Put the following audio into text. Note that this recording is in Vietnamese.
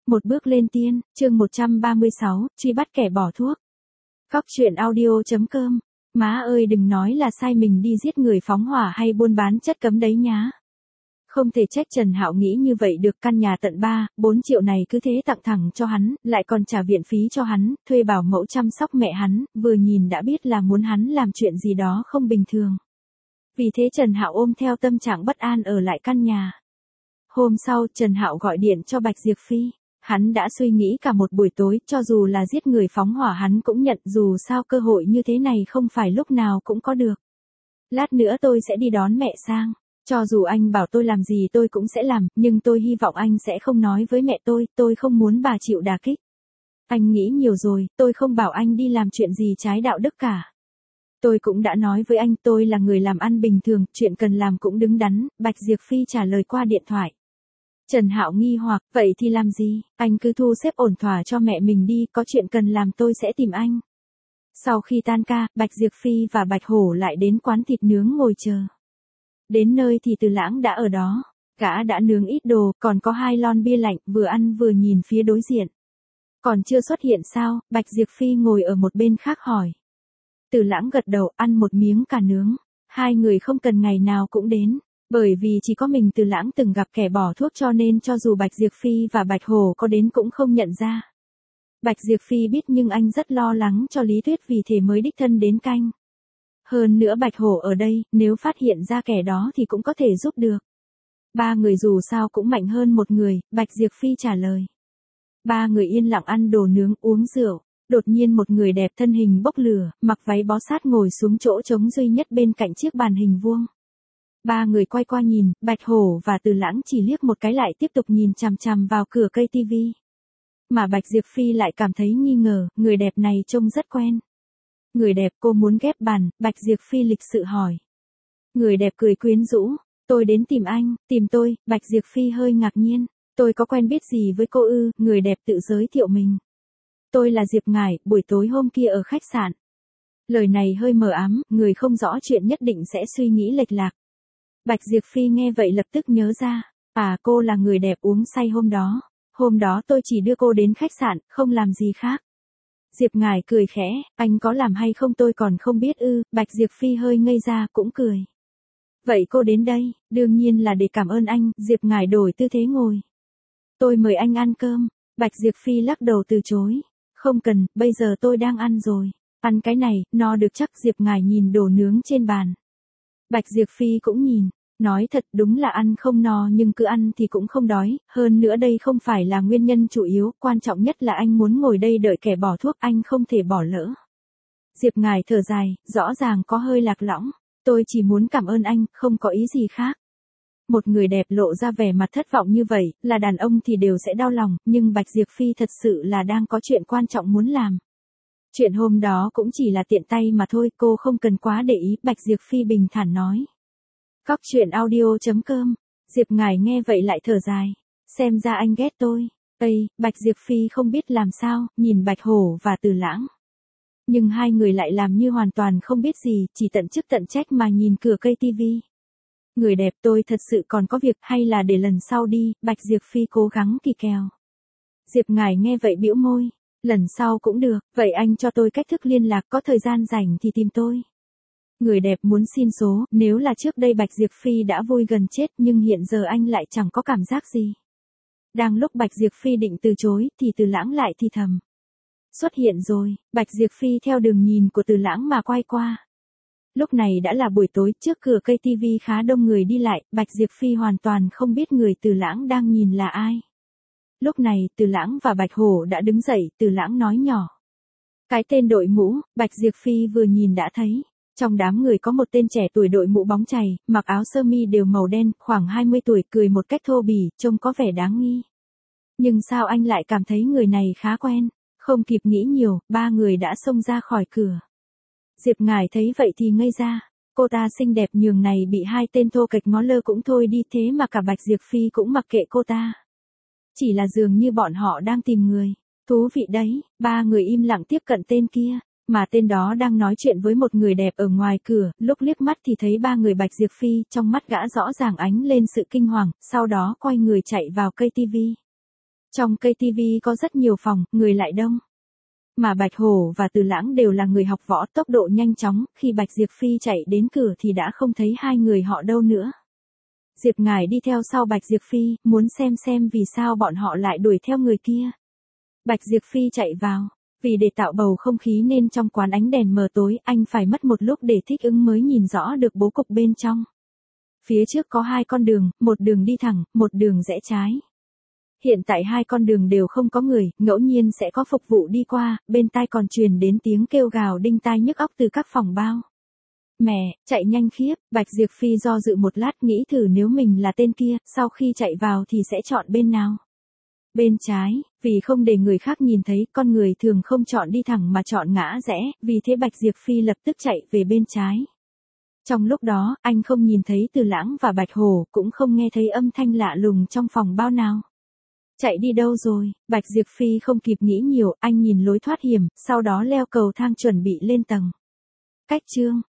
Một bước lên tiên, chương 136, truy bắt kẻ bỏ thuốc. Cóc truyện audio.com. Má ơi đừng nói là sai mình đi giết người phóng hỏa hay buôn bán chất cấm đấy nhá. Không thể trách Trần Hạo nghĩ như vậy được, căn nhà tận 3-4 triệu này cứ thế tặng thẳng cho hắn, lại còn trả viện phí cho hắn, thuê bảo mẫu chăm sóc mẹ hắn, vừa nhìn đã biết là muốn hắn làm chuyện gì đó không bình thường. Vì thế Trần Hạo ôm theo tâm trạng bất an ở lại căn nhà. Hôm sau, Trần Hạo gọi điện cho Bạch Diệp Phi. Hắn đã suy nghĩ cả một buổi tối, cho dù là giết người phóng hỏa hắn cũng nhận, dù sao cơ hội như thế này không phải lúc nào cũng có được. Lát nữa tôi sẽ đi đón mẹ sang. Cho dù anh bảo tôi làm gì tôi cũng sẽ làm, nhưng tôi hy vọng anh sẽ không nói với mẹ tôi không muốn bà chịu đả kích. Anh nghĩ nhiều rồi, tôi không bảo anh đi làm chuyện gì trái đạo đức cả. Tôi cũng đã nói với anh tôi là người làm ăn bình thường, chuyện cần làm cũng đứng đắn, Bạch Diệp Phi trả lời qua điện thoại. Trần Hạo nghi hoặc, vậy thì làm gì, anh cứ thu xếp ổn thỏa cho mẹ mình đi, có chuyện cần làm tôi sẽ tìm anh. Sau khi tan ca, Bạch Diệp Phi và Bạch Hổ lại đến quán thịt nướng ngồi chờ. Đến nơi thì Từ Lãng đã ở đó, gã đã nướng ít đồ, còn có 2 lon bia lạnh, vừa ăn vừa nhìn phía đối diện. Còn chưa xuất hiện sao, Bạch Diệp Phi ngồi ở một bên khác hỏi. Từ Lãng gật đầu, ăn một miếng cà nướng. Hai người không cần ngày nào cũng đến. Bởi vì chỉ có mình Từ Lãng từng gặp kẻ bỏ thuốc cho nên cho dù Bạch Diệp Phi và Bạch Hổ có đến cũng không nhận ra. Bạch Diệp Phi biết nhưng anh rất lo lắng cho Lý Tuyết vì thế mới đích thân đến canh. Hơn nữa Bạch Hổ ở đây, nếu phát hiện ra kẻ đó thì cũng có thể giúp được. 3 người dù sao cũng mạnh hơn một người, Bạch Diệp Phi trả lời. 3 người yên lặng ăn đồ nướng uống rượu. Đột nhiên một người đẹp thân hình bốc lửa, mặc váy bó sát ngồi xuống chỗ trống duy nhất bên cạnh chiếc bàn hình vuông. 3 người quay qua nhìn, Bạch Hổ và Từ Lãng chỉ liếc một cái lại tiếp tục nhìn chằm chằm vào cửa cây tivi. Mà Bạch Diệp Phi lại cảm thấy nghi ngờ, người đẹp này trông rất quen. Người đẹp, cô muốn ghép bàn, Bạch Diệp Phi lịch sự hỏi. Người đẹp cười quyến rũ, tôi đến tìm anh, tìm tôi, Bạch Diệp Phi hơi ngạc nhiên. Tôi có quen biết gì với cô ư, người đẹp tự giới thiệu mình. Tôi là Diệp Ngải, buổi tối hôm kia ở khách sạn. Lời này hơi mờ ám, người không rõ chuyện nhất định sẽ suy nghĩ lệch lạc. Bạch Diệp Phi nghe vậy lập tức nhớ ra. À, cô là người đẹp uống say hôm đó. Hôm đó tôi chỉ đưa cô đến khách sạn, không làm gì khác. Diệp Ngải cười khẽ, anh có làm hay không tôi còn không biết ư, Bạch Diệp Phi hơi ngây ra cũng cười. Vậy cô đến đây, đương nhiên là để cảm ơn anh, Diệp Ngải đổi tư thế ngồi. Tôi mời anh ăn cơm, Bạch Diệp Phi lắc đầu từ chối. Không cần, bây giờ tôi đang ăn rồi. Ăn cái này, no được chắc, Diệp Ngải nhìn đồ nướng trên bàn. Bạch Diệp Phi cũng nhìn. Nói thật đúng là ăn không no nhưng cứ ăn thì cũng không đói, hơn nữa đây không phải là nguyên nhân chủ yếu, quan trọng nhất là anh muốn ngồi đây đợi kẻ bỏ thuốc, anh không thể bỏ lỡ. Diệp Ngải thở dài, rõ ràng có hơi lạc lõng, tôi chỉ muốn cảm ơn anh, không có ý gì khác. Một người đẹp lộ ra vẻ mặt thất vọng như vậy, là đàn ông thì đều sẽ đau lòng, nhưng Bạch Diệp Phi thật sự là đang có chuyện quan trọng muốn làm. Chuyện hôm đó cũng chỉ là tiện tay mà thôi, cô không cần quá để ý, Bạch Diệp Phi bình thản nói. Cóc truyện audio.com. Diệp Ngải nghe vậy lại thở dài. Xem ra anh ghét tôi. Bạch Diệp Phi không biết làm sao, nhìn Bạch Hổ và Từ Lãng. Nhưng hai người lại làm như hoàn toàn không biết gì, chỉ tận chức tận trách mà nhìn cửa cây tivi. Người đẹp, tôi thật sự còn có việc, hay là để lần sau đi, Bạch Diệp Phi cố gắng kỳ kèo. Diệp Ngải nghe vậy bĩu môi. Lần sau cũng được, vậy anh cho tôi cách thức liên lạc, có thời gian rảnh thì tìm tôi. Người đẹp muốn xin số, nếu là trước đây Bạch Diệp Phi đã vui gần chết nhưng hiện giờ anh lại chẳng có cảm giác gì. Đang lúc Bạch Diệp Phi định từ chối thì Từ Lãng lại thì thầm. Xuất hiện rồi, Bạch Diệp Phi theo đường nhìn của Từ Lãng mà quay qua. Lúc này đã là buổi tối, trước cửa cây tivi khá đông người đi lại, Bạch Diệp Phi hoàn toàn không biết người Từ Lãng đang nhìn là ai. Lúc này Từ Lãng và Bạch Hổ đã đứng dậy, Từ Lãng nói nhỏ. Cái tên đội mũ, Bạch Diệp Phi vừa nhìn đã thấy. Trong đám người có một tên trẻ tuổi đội mũ bóng chày, mặc áo sơ mi đều màu đen, khoảng 20 tuổi, cười một cách thô bỉ, trông có vẻ đáng nghi. Nhưng sao anh lại cảm thấy người này khá quen? Không kịp nghĩ nhiều, 3 người đã xông ra khỏi cửa. Diệp Ngải thấy vậy thì ngây ra. Cô ta xinh đẹp nhường này bị 2 tên thô kệch ngó lơ cũng thôi đi, thế mà cả Bạch Diệp Phi cũng mặc kệ cô ta. Chỉ là dường như bọn họ đang tìm người. Thú vị đấy, 3 người im lặng tiếp cận tên kia. Mà tên đó đang nói chuyện với một người đẹp ở ngoài cửa, lúc liếc mắt thì thấy 3 người Bạch Diệp Phi, trong mắt gã rõ ràng ánh lên sự kinh hoàng, sau đó quay người chạy vào cây tivi. Trong cây tivi có rất nhiều phòng, người lại đông. Mà Bạch Hổ và Từ Lãng đều là người học võ tốc độ nhanh chóng, khi Bạch Diệp Phi chạy đến cửa thì đã không thấy hai người họ đâu nữa. Diệp Ngải đi theo sau Bạch Diệp Phi, muốn xem vì sao bọn họ lại đuổi theo người kia. Bạch Diệp Phi chạy vào. Vì để tạo bầu không khí nên trong quán ánh đèn mờ tối, anh phải mất một lúc để thích ứng mới nhìn rõ được bố cục bên trong. Phía trước có hai con đường, một đường đi thẳng, một đường rẽ trái. Hiện tại hai con đường đều không có người, ngẫu nhiên sẽ có phục vụ đi qua, bên tai còn truyền đến tiếng kêu gào đinh tai nhức óc từ các phòng bao. Mẹ, chạy nhanh khiếp, Bạch Diệp Phi do dự một lát nghĩ thử nếu mình là tên kia, sau khi chạy vào thì sẽ chọn bên nào. Bên trái, vì không để người khác nhìn thấy, con người thường không chọn đi thẳng mà chọn ngã rẽ, vì thế Bạch Diệp Phi lập tức chạy về bên trái. Trong lúc đó, anh không nhìn thấy Từ Lãng và Bạch Hổ, cũng không nghe thấy âm thanh lạ lùng trong phòng bao nào. Chạy đi đâu rồi? Bạch Diệp Phi không kịp nghĩ nhiều, anh nhìn lối thoát hiểm, sau đó leo cầu thang chuẩn bị lên tầng. Cách chương